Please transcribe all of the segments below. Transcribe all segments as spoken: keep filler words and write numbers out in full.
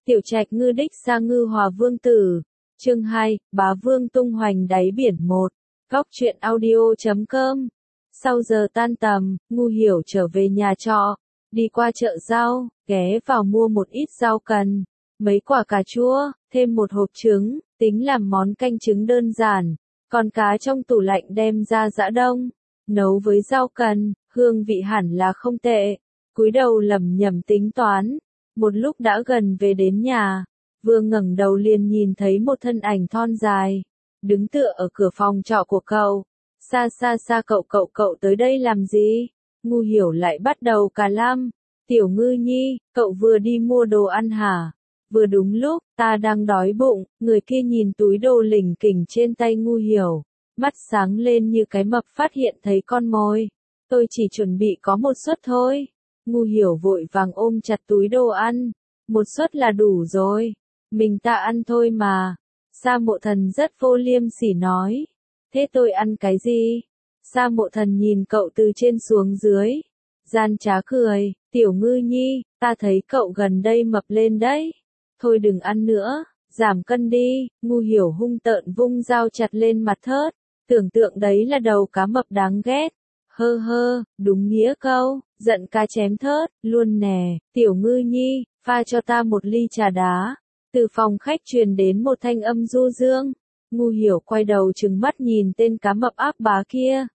Tiểu Trạch ngư đích sa ngư hòa vương tử. Chương hai, bá vương tung hoành đáy biển một. Góc truyện audio chấm com. Sau giờ tan tầm, Ngu Hiểu trở về nhà trọ, đi qua chợ rau, ghé vào mua một ít rau cần, mấy quả cà chua, thêm một hộp trứng, tính làm món canh trứng đơn giản, còn cá trong tủ lạnh đem ra giã đông, nấu với rau cần, hương vị hẳn là không tệ. Cúi đầu lẩm nhẩm tính toán, một lúc đã gần về đến nhà, vừa ngẩng đầu liền nhìn thấy một thân ảnh thon dài, đứng tựa ở cửa phòng trọ của cậu. Xa xa xa cậu cậu cậu tới đây làm gì? Ngu Hiểu lại bắt đầu cà lam. Tiểu Ngư Nhi, cậu vừa đi mua đồ ăn hả? Vừa đúng lúc, ta đang đói bụng. Người kia nhìn túi đồ lỉnh kỉnh trên tay Ngu Hiểu, mắt sáng lên như cái mập phát hiện thấy con mồi. Tôi chỉ chuẩn bị có một suất thôi. Ngu Hiểu vội vàng ôm chặt túi đồ ăn. Một suất là đủ rồi. Mình ta ăn thôi mà. Sa Mộ Thần rất vô liêm sỉ nói. Thế tôi ăn cái gì? Sa Mộ Thần nhìn cậu từ trên xuống dưới. Gian trá cười, Tiểu Ngư Nhi, ta thấy cậu gần đây mập lên đấy. Thôi đừng ăn nữa, giảm cân đi. Ngu Hiểu hung tợn vung dao chặt lên mặt thớt. Tưởng tượng đấy là đầu cá mập đáng ghét. Hơ hơ, đúng nghĩa câu, giận cá chém thớt, luôn nè. Tiểu Ngư Nhi, pha cho ta một ly trà đá. Từ phòng khách truyền đến một thanh âm du dương. Ngu Hiểu quay đầu trừng mắt nhìn tên cá mập ác bá kia.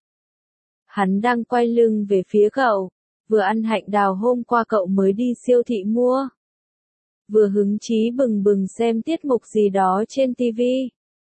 Hắn đang quay lưng về phía cậu, vừa ăn hạnh đào hôm qua cậu mới đi siêu thị mua. Vừa hứng chí bừng bừng xem tiết mục gì đó trên ti vi.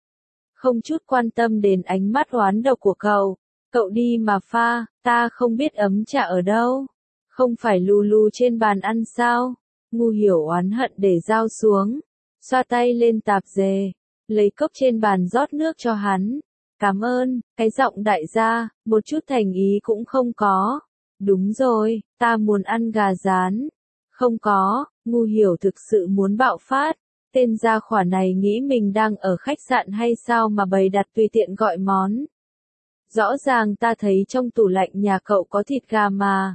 Không chút quan tâm đến ánh mắt oán độc của cậu. Cậu đi mà pha, ta không biết ấm trà ở đâu. Không phải lù lù trên bàn ăn sao? Ngu Hiểu oán hận để dao xuống, xoa tay lên tạp dề, lấy cốc trên bàn rót nước cho hắn. Cảm ơn, cái giọng đại gia, một chút thành ý cũng không có. Đúng rồi, ta muốn ăn gà rán. Không có, Ngu Hiểu thực sự muốn bạo phát. Tên gia hỏa này nghĩ mình đang ở khách sạn hay sao mà bày đặt tùy tiện gọi món. Rõ ràng ta thấy trong tủ lạnh nhà cậu có thịt gà mà.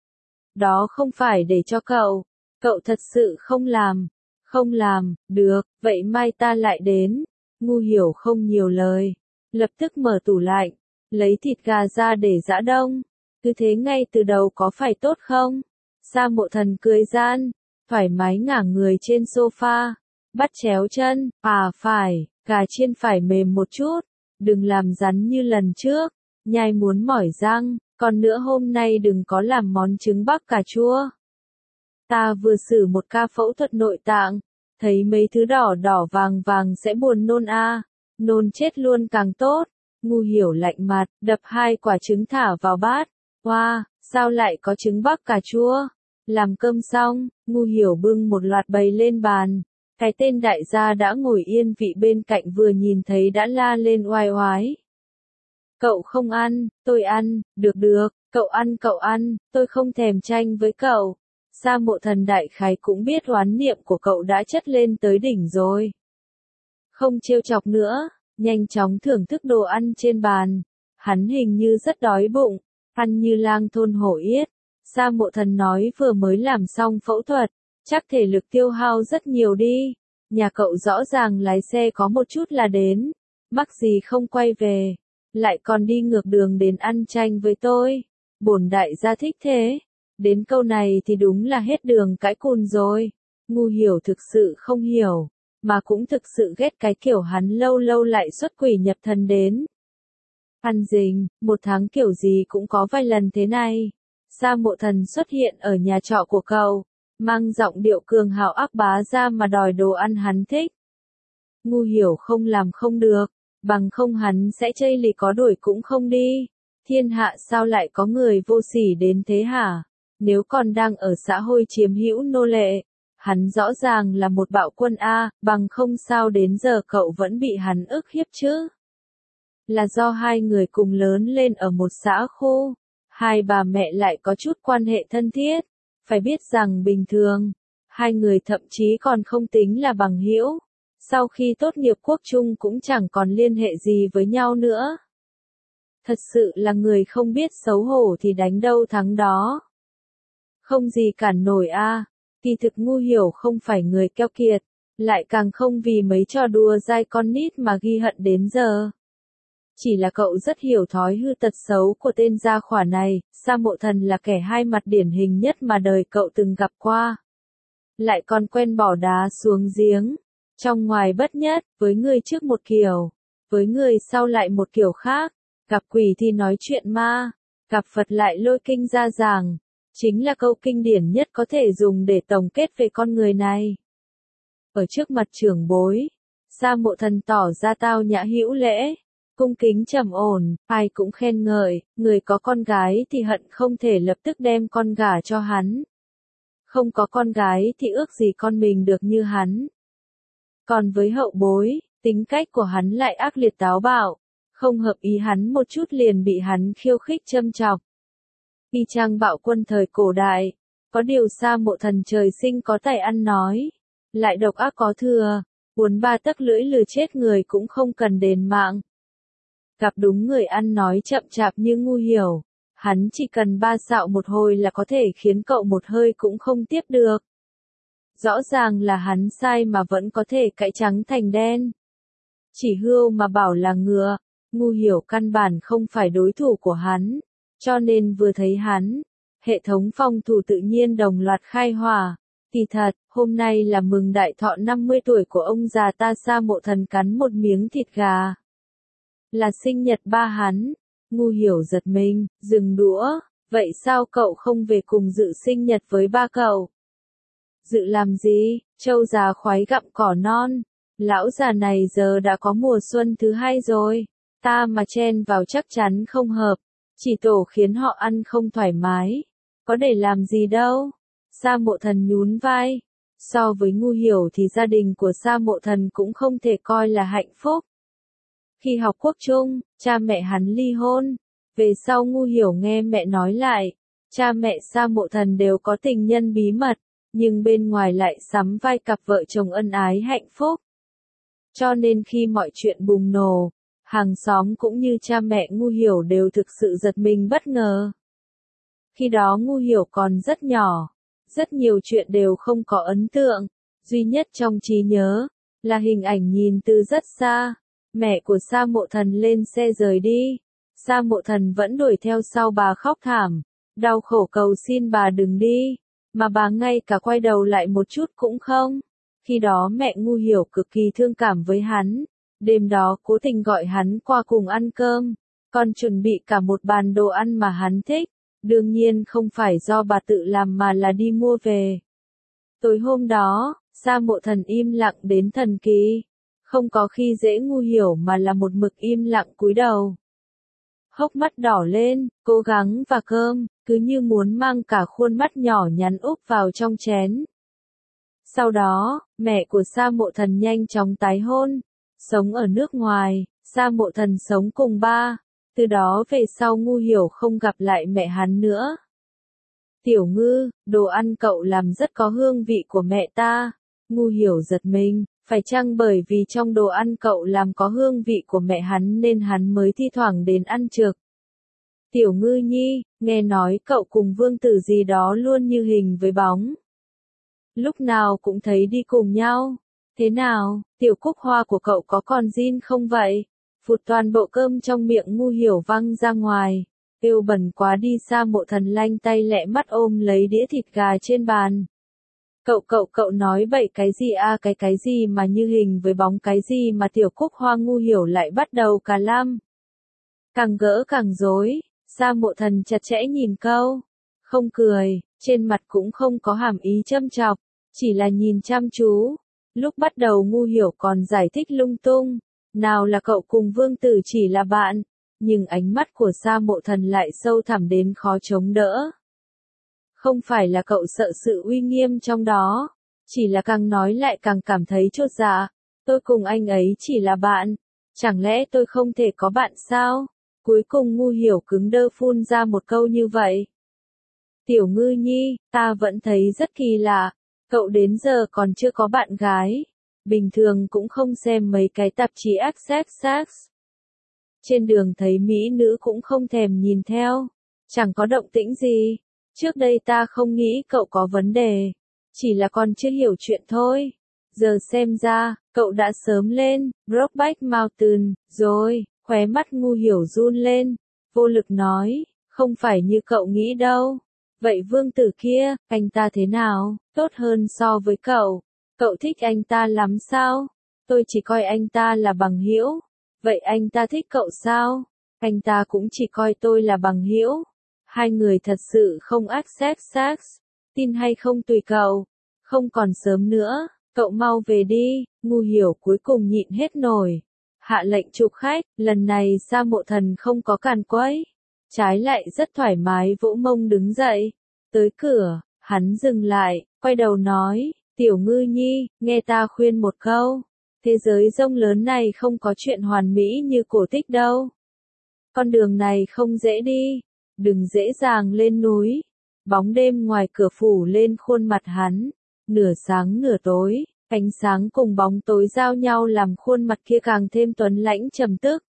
Đó không phải để cho cậu. Cậu thật sự không làm. Không làm, được, vậy mai ta lại đến. Ngu Hiểu không nhiều lời. Lập tức mở tủ lạnh, lấy thịt gà ra để giã đông. Cứ thế ngay từ đầu có phải tốt không? Sa Mộ Thần cười gian, thoải mái ngả người trên sofa, bắt chéo chân, à phải, gà chiên phải mềm một chút, đừng làm rắn như lần trước, nhai muốn mỏi răng, còn nữa hôm nay đừng có làm món trứng bắc cà chua. Ta vừa xử một ca phẫu thuật nội tạng, thấy mấy thứ đỏ đỏ vàng vàng sẽ buồn nôn a. À. Nôn chết luôn càng tốt. Ngu Hiểu lạnh mặt, đập hai quả trứng thả vào bát. Wow, sao lại có trứng bắc cà chua? Làm cơm xong, Ngu Hiểu bưng một loạt bày lên bàn. Cái tên đại gia đã ngồi yên vị bên cạnh vừa nhìn thấy đã la lên oai oái. Cậu không ăn, tôi ăn, được được, cậu ăn cậu ăn, tôi không thèm tranh với cậu. Sa Mộ Thần đại khái cũng biết oán niệm của cậu đã chất lên tới đỉnh rồi. Không trêu chọc nữa, nhanh chóng thưởng thức đồ ăn trên bàn. Hắn hình như rất đói bụng, ăn như lang thôn hổ yết. Sa Mộ Thần nói vừa mới làm xong phẫu thuật, chắc thể lực tiêu hao rất nhiều đi. Nhà cậu rõ ràng lái xe có một chút là đến, mắc gì không quay về, lại còn đi ngược đường đến ăn chanh với tôi. Bổn đại gia thích thế. Đến câu này thì đúng là hết đường cãi cùn rồi. Ngu Hiểu thực sự không hiểu, mà cũng thực sự ghét cái kiểu hắn lâu lâu lại xuất quỷ nhập thần đến. Ăn rình, một tháng kiểu gì cũng có vài lần thế này. Sa Mộ Thần xuất hiện ở nhà trọ của cậu, mang giọng điệu cường hào ác bá ra mà đòi đồ ăn hắn thích. Ngu Hiểu không làm không được, bằng không hắn sẽ chây lì có đuổi cũng không đi. Thiên hạ sao lại có người vô sỉ đến thế hả? Nếu còn đang ở xã hội chiếm hữu nô lệ, hắn rõ ràng là một bạo quân A, bằng không sao đến giờ cậu vẫn bị hắn ức hiếp chứ. Là do hai người cùng lớn lên ở một xã khu, hai bà mẹ lại có chút quan hệ thân thiết. Phải biết rằng bình thường, hai người thậm chí còn không tính là bằng hữu. Sau khi tốt nghiệp quốc trung cũng chẳng còn liên hệ gì với nhau nữa. Thật sự là người không biết xấu hổ thì đánh đâu thắng đó. Không gì cản nổi a. Kỳ thực Ngu Hiểu không phải người keo kiệt, lại càng không vì mấy trò đùa dai con nít mà ghi hận đến giờ. Chỉ là cậu rất hiểu thói hư tật xấu của tên gia khỏa này, Sa Mộ Thần là kẻ hai mặt điển hình nhất mà đời cậu từng gặp qua. Lại còn quen bỏ đá xuống giếng, trong ngoài bất nhất, với người trước một kiểu, với người sau lại một kiểu khác, gặp quỷ thì nói chuyện ma, gặp Phật lại lôi kinh ra giảng, chính là câu kinh điển nhất có thể dùng để tổng kết về con người này. Ở trước mặt trưởng bối, Sa Mộ Thần tỏ ra tao nhã hữu lễ, cung kính trầm ổn, ai cũng khen ngợi, người có con gái thì hận không thể lập tức đem con gả cho hắn. Không có con gái thì ước gì con mình được như hắn. Còn với hậu bối, tính cách của hắn lại ác liệt táo bạo, không hợp ý hắn một chút liền bị hắn khiêu khích châm chọc. Y chang bạo quân thời cổ đại, có điều Sa Mộ Thần trời sinh có tài ăn nói, lại độc ác có thừa, uốn ba tấc lưỡi lừa chết người cũng không cần đền mạng. Gặp đúng người ăn nói chậm chạp như Ngu Hiểu, hắn chỉ cần ba xạo một hồi là có thể khiến cậu một hơi cũng không tiếp được. Rõ ràng là hắn sai mà vẫn có thể cãi trắng thành đen. Chỉ hươu mà bảo là ngựa, Ngu Hiểu căn bản không phải đối thủ của hắn, cho nên vừa thấy hắn, hệ thống phòng thủ tự nhiên đồng loạt khai hỏa. Kỳ thật, hôm nay là mừng đại thọ năm mươi tuổi của ông già ta. Sa Mộ Thần cắn một miếng thịt gà. Là sinh nhật ba hắn. Ngu Hiểu giật mình, dừng đũa, vậy sao cậu không về cùng dự sinh nhật với ba cậu? Dự làm gì, trâu già khoái gặm cỏ non, lão già này giờ đã có mùa xuân thứ hai rồi, ta mà chen vào chắc chắn không hợp, chỉ tổ khiến họ ăn không thoải mái, có để làm gì đâu. Sa Mộ Thần nhún vai, so với Ngu Hiểu thì gia đình của Sa Mộ Thần cũng không thể coi là hạnh phúc. Khi học quốc trung, cha mẹ hắn ly hôn. Về sau Ngu Hiểu nghe mẹ nói lại, cha mẹ Sa Mộ Thần đều có tình nhân bí mật, nhưng bên ngoài lại sắm vai cặp vợ chồng ân ái hạnh phúc. Cho nên khi mọi chuyện bùng nổ, hàng xóm cũng như cha mẹ Ngu Hiểu đều thực sự giật mình bất ngờ. Khi đó Ngu Hiểu còn rất nhỏ, rất nhiều chuyện đều không có ấn tượng, duy nhất trong trí nhớ là hình ảnh nhìn từ rất xa. Mẹ của Sa Mộ Thần lên xe rời đi, Sa Mộ Thần vẫn đuổi theo sau bà khóc thảm, đau khổ cầu xin bà đừng đi, mà bà ngay cả quay đầu lại một chút cũng không. Khi đó mẹ Ngu Hiểu cực kỳ thương cảm với hắn, đêm đó cố tình gọi hắn qua cùng ăn cơm, còn chuẩn bị cả một bàn đồ ăn mà hắn thích, đương nhiên không phải do bà tự làm mà là đi mua về. Tối hôm đó, Sa Mộ Thần im lặng đến thần kỳ. Không có khi dễ Ngu Hiểu mà là một mực im lặng cúi đầu. Hốc mắt đỏ lên, cố gắng và cơm, cứ như muốn mang cả khuôn mắt nhỏ nhắn úp vào trong chén. Sau đó, mẹ của Sa Mộ Thần nhanh chóng tái hôn, sống ở nước ngoài, Sa Mộ Thần sống cùng ba, từ đó về sau Ngu Hiểu không gặp lại mẹ hắn nữa. Tiểu Ngư, đồ ăn cậu làm rất có hương vị của mẹ ta. Ngu Hiểu giật mình. Phải chăng bởi vì trong đồ ăn cậu làm có hương vị của mẹ hắn nên hắn mới thi thoảng đến ăn trực? Tiểu Ngư nhi, nghe nói cậu cùng vương tử gì đó luôn như hình với bóng. Lúc nào cũng thấy đi cùng nhau. Thế nào, tiểu cúc hoa của cậu có còn zin không vậy? Phụt toàn bộ cơm trong miệng Ngu Hiểu văng ra ngoài. Kêu bẩn quá đi. Sa Mộ Thần lanh tay lẹ mắt ôm lấy đĩa thịt gà trên bàn. Cậu cậu cậu nói bậy cái gì a à, cái cái gì mà như hình với bóng cái gì mà tiểu cúc hoa. Ngu Hiểu lại bắt đầu cà lăm. Càng gỡ càng rối, Sa Mộ Thần chặt chẽ nhìn câu. Không cười, trên mặt cũng không có hàm ý châm chọc, chỉ là nhìn chăm chú. Lúc bắt đầu Ngu Hiểu còn giải thích lung tung, nào là cậu cùng vương tử chỉ là bạn, nhưng ánh mắt của Sa Mộ Thần lại sâu thẳm đến khó chống đỡ. Không phải là cậu sợ sự uy nghiêm trong đó, chỉ là càng nói lại càng cảm thấy chột dạ. Tôi cùng anh ấy chỉ là bạn, chẳng lẽ tôi không thể có bạn sao? Cuối cùng Ngu Hiểu cứng đơ phun ra một câu như vậy. Tiểu Ngư nhi, ta vẫn thấy rất kỳ lạ, cậu đến giờ còn chưa có bạn gái, bình thường cũng không xem mấy cái tạp chí ích ích ích. Trên đường thấy mỹ nữ cũng không thèm nhìn theo, chẳng có động tĩnh gì. Trước đây ta không nghĩ cậu có vấn đề. Chỉ là còn chưa hiểu chuyện thôi. Giờ xem ra, cậu đã sớm lên, Brokeback Mountain, rồi, khóe mắt Ngu Hiểu run lên, vô lực nói, không phải như cậu nghĩ đâu. Vậy vương tử kia, anh ta thế nào, tốt hơn so với cậu? Cậu thích anh ta lắm sao? Tôi chỉ coi anh ta là bằng hữu. Vậy anh ta thích cậu sao? Anh ta cũng chỉ coi tôi là bằng hữu. Hai người thật sự không accept sex. Tin hay không tùy cậu. Không còn sớm nữa, cậu mau về đi. Ngu Hiểu cuối cùng nhịn hết nổi. Hạ lệnh chụp khách, lần này Sa Mộ Thần không có càn quấy. Trái lại rất thoải mái vỗ mông đứng dậy. Tới cửa, hắn dừng lại, quay đầu nói, Tiểu Ngư Nhi, nghe ta khuyên một câu. Thế giới rông lớn này không có chuyện hoàn mỹ như cổ tích đâu. Con đường này không dễ đi, đừng dễ dàng lên núi. Bóng đêm ngoài cửa phủ lên khuôn mặt hắn, nửa sáng nửa tối, ánh sáng cùng bóng tối giao nhau làm khuôn mặt kia càng thêm tuấn lãnh trầm tức.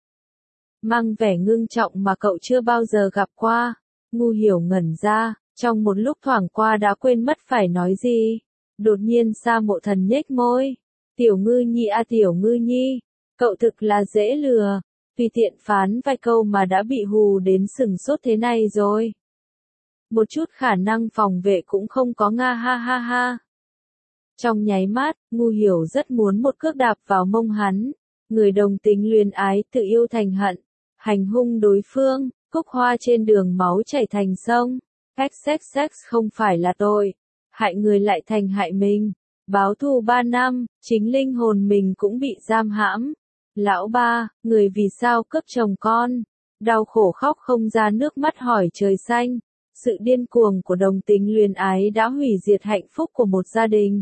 Mang vẻ ngưng trọng mà cậu chưa bao giờ gặp qua. Ngu Hiểu ngẩn ra, trong một lúc thoảng qua đã quên mất phải nói gì. Đột nhiên Sa Mộ Thần nhếch môi. Tiểu Ngư Nhi à Tiểu Ngư Nhi, cậu thực là dễ lừa, tùy tiện phán vài câu mà đã bị hù đến sừng sốt thế này rồi. Một chút khả năng phòng vệ cũng không có nga ha ha ha. Trong nháy mắt, Ngu Hiểu rất muốn một cước đạp vào mông hắn. Người đồng tính luyến ái tự yêu thành hận, hành hung đối phương, cúc hoa trên đường máu chảy thành sông. Sex sex sex không phải là tội, hại người lại thành hại mình. Báo thù ba năm, chính linh hồn mình cũng bị giam hãm. Lão ba, người vì sao cướp chồng con? Đau khổ khóc không ra nước mắt hỏi trời xanh. Sự điên cuồng của đồng tính luyến ái đã hủy diệt hạnh phúc của một gia đình.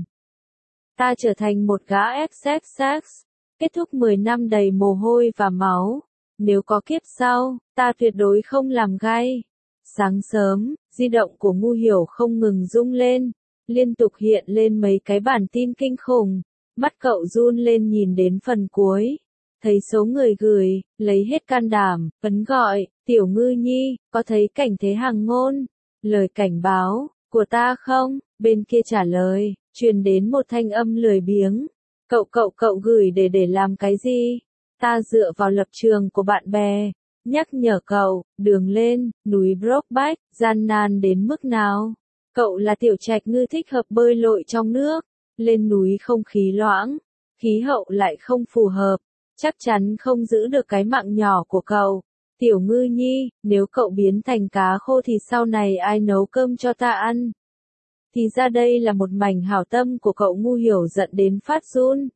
Ta trở thành một gã ép sex sex, kết thúc mười năm đầy mồ hôi và máu. Nếu có kiếp sau, ta tuyệt đối không làm gay. Sáng sớm, di động của Ngu Hiểu không ngừng rung lên. Liên tục hiện lên mấy cái bản tin kinh khủng. Mắt cậu run lên nhìn đến phần cuối. Thấy số người gửi, lấy hết can đảm, ấn gọi, Tiểu Ngư Nhi, có thấy cảnh thế hàng ngôn? Lời cảnh báo, của ta không? Bên kia trả lời, truyền đến một thanh âm lười biếng. Cậu cậu cậu gửi để để làm cái gì? Ta dựa vào lập trường của bạn bè. Nhắc nhở cậu, đường lên, núi Brokeback, gian nan đến mức nào? Cậu là tiểu trạch ngư thích hợp bơi lội trong nước. Lên núi không khí loãng, khí hậu lại không phù hợp. Chắc chắn không giữ được cái mạng nhỏ của cậu. Tiểu Ngư Nhi, nếu cậu biến thành cá khô thì sau này ai nấu cơm cho ta ăn? Thì ra đây là một mảnh hảo tâm của cậu. Ngu Hiểu giận đến phát run.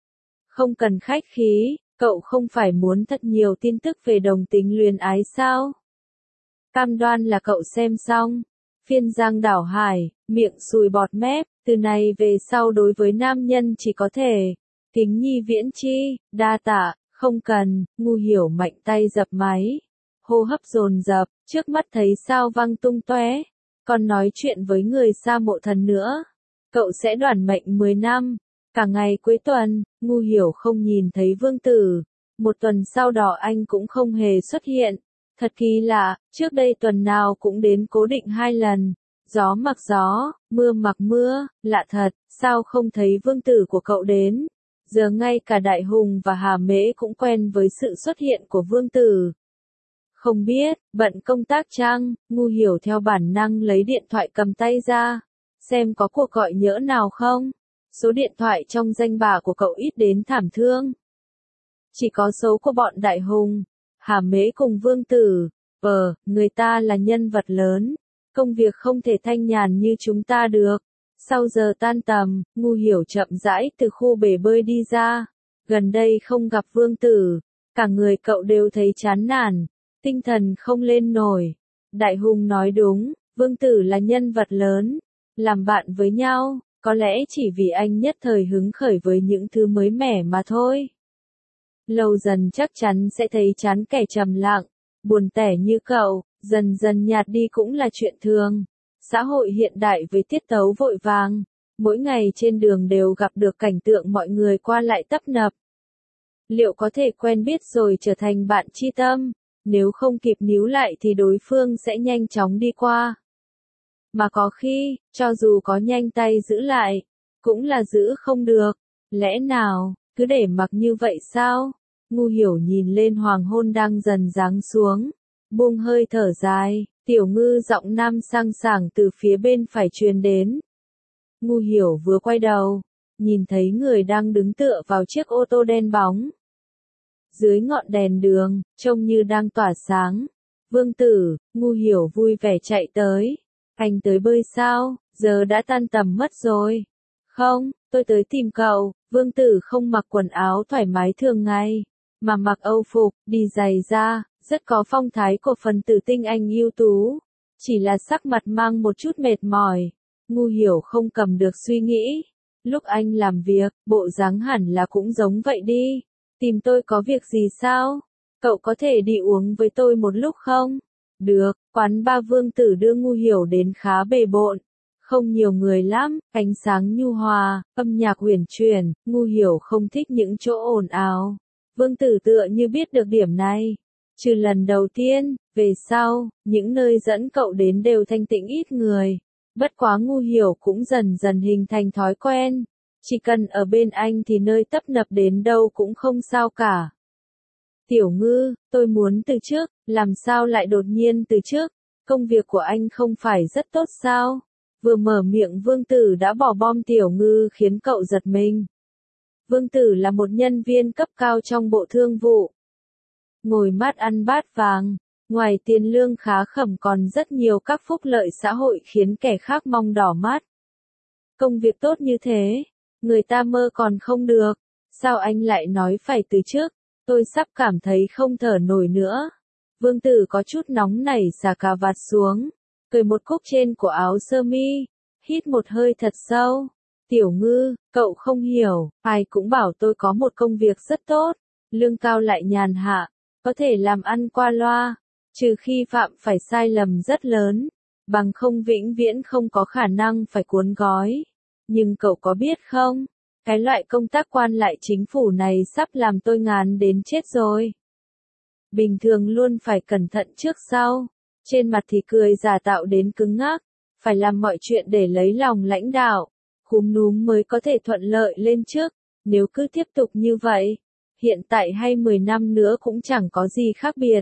Không cần khách khí, cậu không phải muốn thật nhiều tin tức về đồng tính luyến ái sao? Cam đoan là cậu xem xong. Phiên Giang Đảo Hải, miệng sùi bọt mép, từ này về sau đối với nam nhân chỉ có thể Kính nhi viễn chi, đa tạ, không cần. Ngu Hiểu mạnh tay dập máy. Hô hấp dồn dập, trước mắt thấy sao văng tung tóe. Còn nói chuyện với người Sa Mộ Thần nữa. Cậu sẽ đoản mệnh mười năm. Cả ngày cuối tuần, Ngu Hiểu không nhìn thấy vương tử. Một tuần sau đó anh cũng không hề xuất hiện. Thật kỳ lạ, trước đây tuần nào cũng đến cố định hai lần. Gió mặc gió, mưa mặc mưa, lạ thật, sao không thấy vương tử của cậu đến? Giờ ngay cả Đại Hùng và Hà Mễ cũng quen với sự xuất hiện của vương tử. Không biết, bận công tác chăng? Ngu Hiểu theo bản năng lấy điện thoại cầm tay ra. Xem có cuộc gọi nhỡ nào không? Số điện thoại trong danh bạ của cậu ít đến thảm thương. Chỉ có số của bọn Đại Hùng, Hà Mễ cùng vương tử. Ờ, người ta là nhân vật lớn. Công việc không thể thanh nhàn như chúng ta được. Sau giờ tan tầm, Ngu Hiểu chậm rãi từ khu bể bơi đi ra. Gần đây không gặp vương tử. Cả người cậu đều thấy chán nản. Tinh thần không lên nổi. Đại Hùng nói đúng, vương tử là nhân vật lớn. Làm bạn với nhau, có lẽ chỉ vì anh nhất thời hứng khởi với những thứ mới mẻ mà thôi. Lâu dần chắc chắn sẽ thấy chán kẻ trầm lặng, buồn tẻ như cậu, dần dần nhạt đi cũng là chuyện thường. Xã hội hiện đại với tiết tấu vội vàng, mỗi ngày trên đường đều gặp được cảnh tượng mọi người qua lại tấp nập. Liệu có thể quen biết rồi trở thành bạn tri tâm? Nếu không kịp níu lại thì đối phương sẽ nhanh chóng đi qua. mà có khi, cho dù có nhanh tay giữ lại, cũng là giữ không được. Lẽ nào, cứ để mặc như vậy sao? Ngu Hiểu nhìn lên hoàng hôn đang dần giáng xuống, buông hơi thở dài, Tiểu Ngư giọng nam sang sảng từ phía bên phải truyền đến. Ngu Hiểu vừa quay đầu, nhìn thấy người đang đứng tựa vào chiếc ô tô đen bóng. Dưới ngọn đèn đường, trông như đang tỏa sáng. Vương Tử, Ngu Hiểu vui vẻ chạy tới. Anh tới bơi sao, giờ đã tan tầm mất rồi. Không, tôi tới tìm cậu. Vương Tử không mặc quần áo thoải mái thường ngày, mà mặc âu phục, đi giày da, rất có phong thái của phần tử tinh anh ưu tú. Chỉ là sắc mặt mang một chút mệt mỏi. Ngu Hiểu không cầm được suy nghĩ. Lúc anh làm việc, bộ dáng hẳn là cũng giống vậy đi. Tìm tôi có việc gì sao? Cậu có thể đi uống với tôi một lúc không? Được, quán ba Vương Tử đưa Ngu Hiểu đến khá bề bộn. Không nhiều người lắm, ánh sáng nhu hòa, âm nhạc huyền chuyển, Ngu Hiểu không thích những chỗ ồn ào. Vương Tử tựa như biết được điểm này. Trừ lần đầu tiên, về sau, những nơi dẫn cậu đến đều thanh tĩnh ít người. Bất quá Ngu Hiểu cũng dần dần hình thành thói quen. Chỉ cần ở bên anh thì nơi tấp nập đến đâu cũng không sao cả. Tiểu Ngư, tôi muốn từ chức, làm sao lại đột nhiên từ chức? Công việc của anh không phải rất tốt sao? Vừa mở miệng Vương Tử đã bỏ bom Tiểu Ngư khiến cậu giật mình. Vương Tử là một nhân viên cấp cao trong Bộ Thương vụ. Ngồi mát ăn bát vàng, ngoài tiền lương khá khẩm còn rất nhiều các phúc lợi xã hội khiến kẻ khác mong đỏ mắt. Công việc tốt như thế, người ta mơ còn không được, sao anh lại nói phải từ chức? Tôi sắp cảm thấy không thở nổi nữa. Vương Tử có chút nóng nảy xả cà vạt xuống, cởi một cúc trên của áo sơ mi, hít một hơi thật sâu. Tiểu Ngư, cậu không hiểu, ai cũng bảo tôi có một công việc rất tốt, lương cao lại nhàn hạ, có thể làm ăn qua loa, trừ khi phạm phải sai lầm rất lớn, bằng không vĩnh viễn không có khả năng phải cuốn gói. Nhưng cậu có biết không, cái loại công tác quan lại chính phủ này sắp làm tôi ngán đến chết rồi. Bình thường luôn phải cẩn thận trước sau, trên mặt thì cười giả tạo đến cứng ngắc, phải làm mọi chuyện để lấy lòng lãnh đạo, khúm núm mới có thể thuận lợi lên trước, nếu cứ tiếp tục như vậy, hiện tại hay mười năm nữa cũng chẳng có gì khác biệt.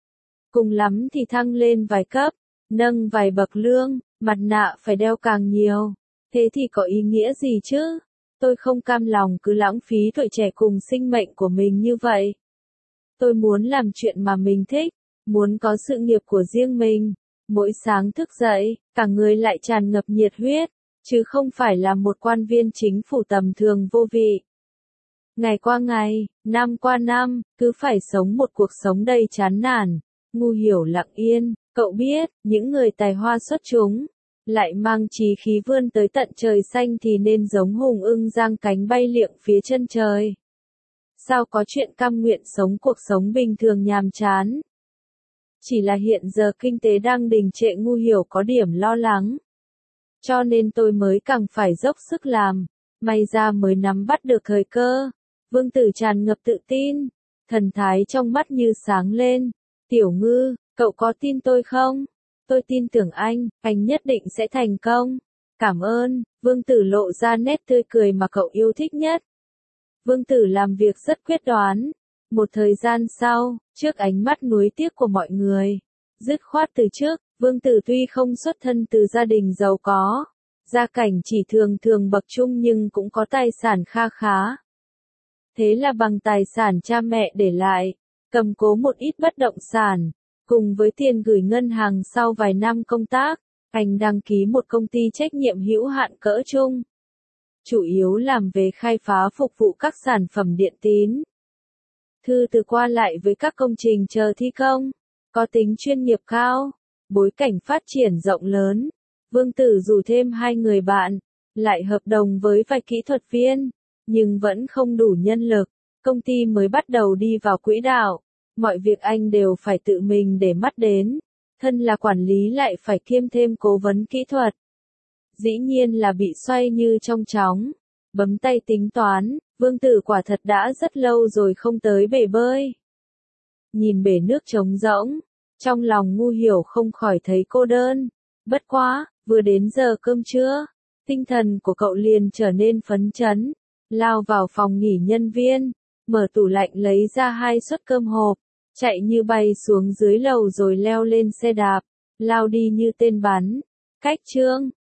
Cùng lắm thì thăng lên vài cấp, nâng vài bậc lương, mặt nạ phải đeo càng nhiều, thế thì có ý nghĩa gì chứ? Tôi không cam lòng cứ lãng phí tuổi trẻ cùng sinh mệnh của mình như vậy. Tôi muốn làm chuyện mà mình thích, muốn có sự nghiệp của riêng mình. Mỗi sáng thức dậy, cả người lại tràn ngập nhiệt huyết, chứ không phải là một quan viên chính phủ tầm thường vô vị. Ngày qua ngày, năm qua năm, cứ phải sống một cuộc sống đầy chán nản. Ngu Hiểu lặng yên, cậu biết, những người tài hoa xuất chúng, lại mang chí khí vươn tới tận trời xanh thì nên giống hùng ưng giang cánh bay liệng phía chân trời. Sao có chuyện cam nguyện sống cuộc sống bình thường nhàm chán? Chỉ là hiện giờ kinh tế đang đình trệ, Ngu Hiểu có điểm lo lắng. Cho nên tôi mới càng phải dốc sức làm, may ra mới nắm bắt được thời cơ. Vương Tử tràn ngập tự tin, thần thái trong mắt như sáng lên. Tiểu Ngư, cậu có tin tôi không? Tôi tin tưởng anh, anh nhất định sẽ thành công. Cảm ơn, Vương Tử lộ ra nét tươi cười mà cậu yêu thích nhất. Vương Tử làm việc rất quyết đoán. Một thời gian sau, trước ánh mắt nuối tiếc của mọi người, dứt khoát từ trước, Vương Tử tuy không xuất thân từ gia đình giàu có, gia cảnh chỉ thường thường bậc trung nhưng cũng có tài sản kha khá. Thế là bằng tài sản cha mẹ để lại, cầm cố một ít bất động sản, cùng với tiền gửi ngân hàng sau vài năm công tác, anh đăng ký một công ty trách nhiệm hữu hạn cỡ trung. Chủ yếu làm về khai phá phục vụ các sản phẩm điện tín. Thư từ qua lại với các công trình chờ thi công, có tính chuyên nghiệp cao, bối cảnh phát triển rộng lớn. Vương Tử rủ thêm hai người bạn, lại hợp đồng với vài kỹ thuật viên, nhưng vẫn không đủ nhân lực, công ty mới bắt đầu đi vào quỹ đạo, mọi việc anh đều phải tự mình để mắt đến, thân là quản lý lại phải kiêm thêm cố vấn kỹ thuật. Dĩ nhiên là bị xoay như trong chóng, bấm tay tính toán, Vương Tử quả thật đã rất lâu rồi không tới bể bơi. Nhìn bể nước trống rỗng, trong lòng Ngu Hiểu không khỏi thấy cô đơn. Bất quá, Vừa đến giờ cơm trưa, tinh thần của cậu liền trở nên phấn chấn, lao vào phòng nghỉ nhân viên, mở tủ lạnh lấy ra hai suất cơm hộp, chạy như bay xuống dưới lầu rồi leo lên xe đạp, lao đi như tên bắn. Cách chương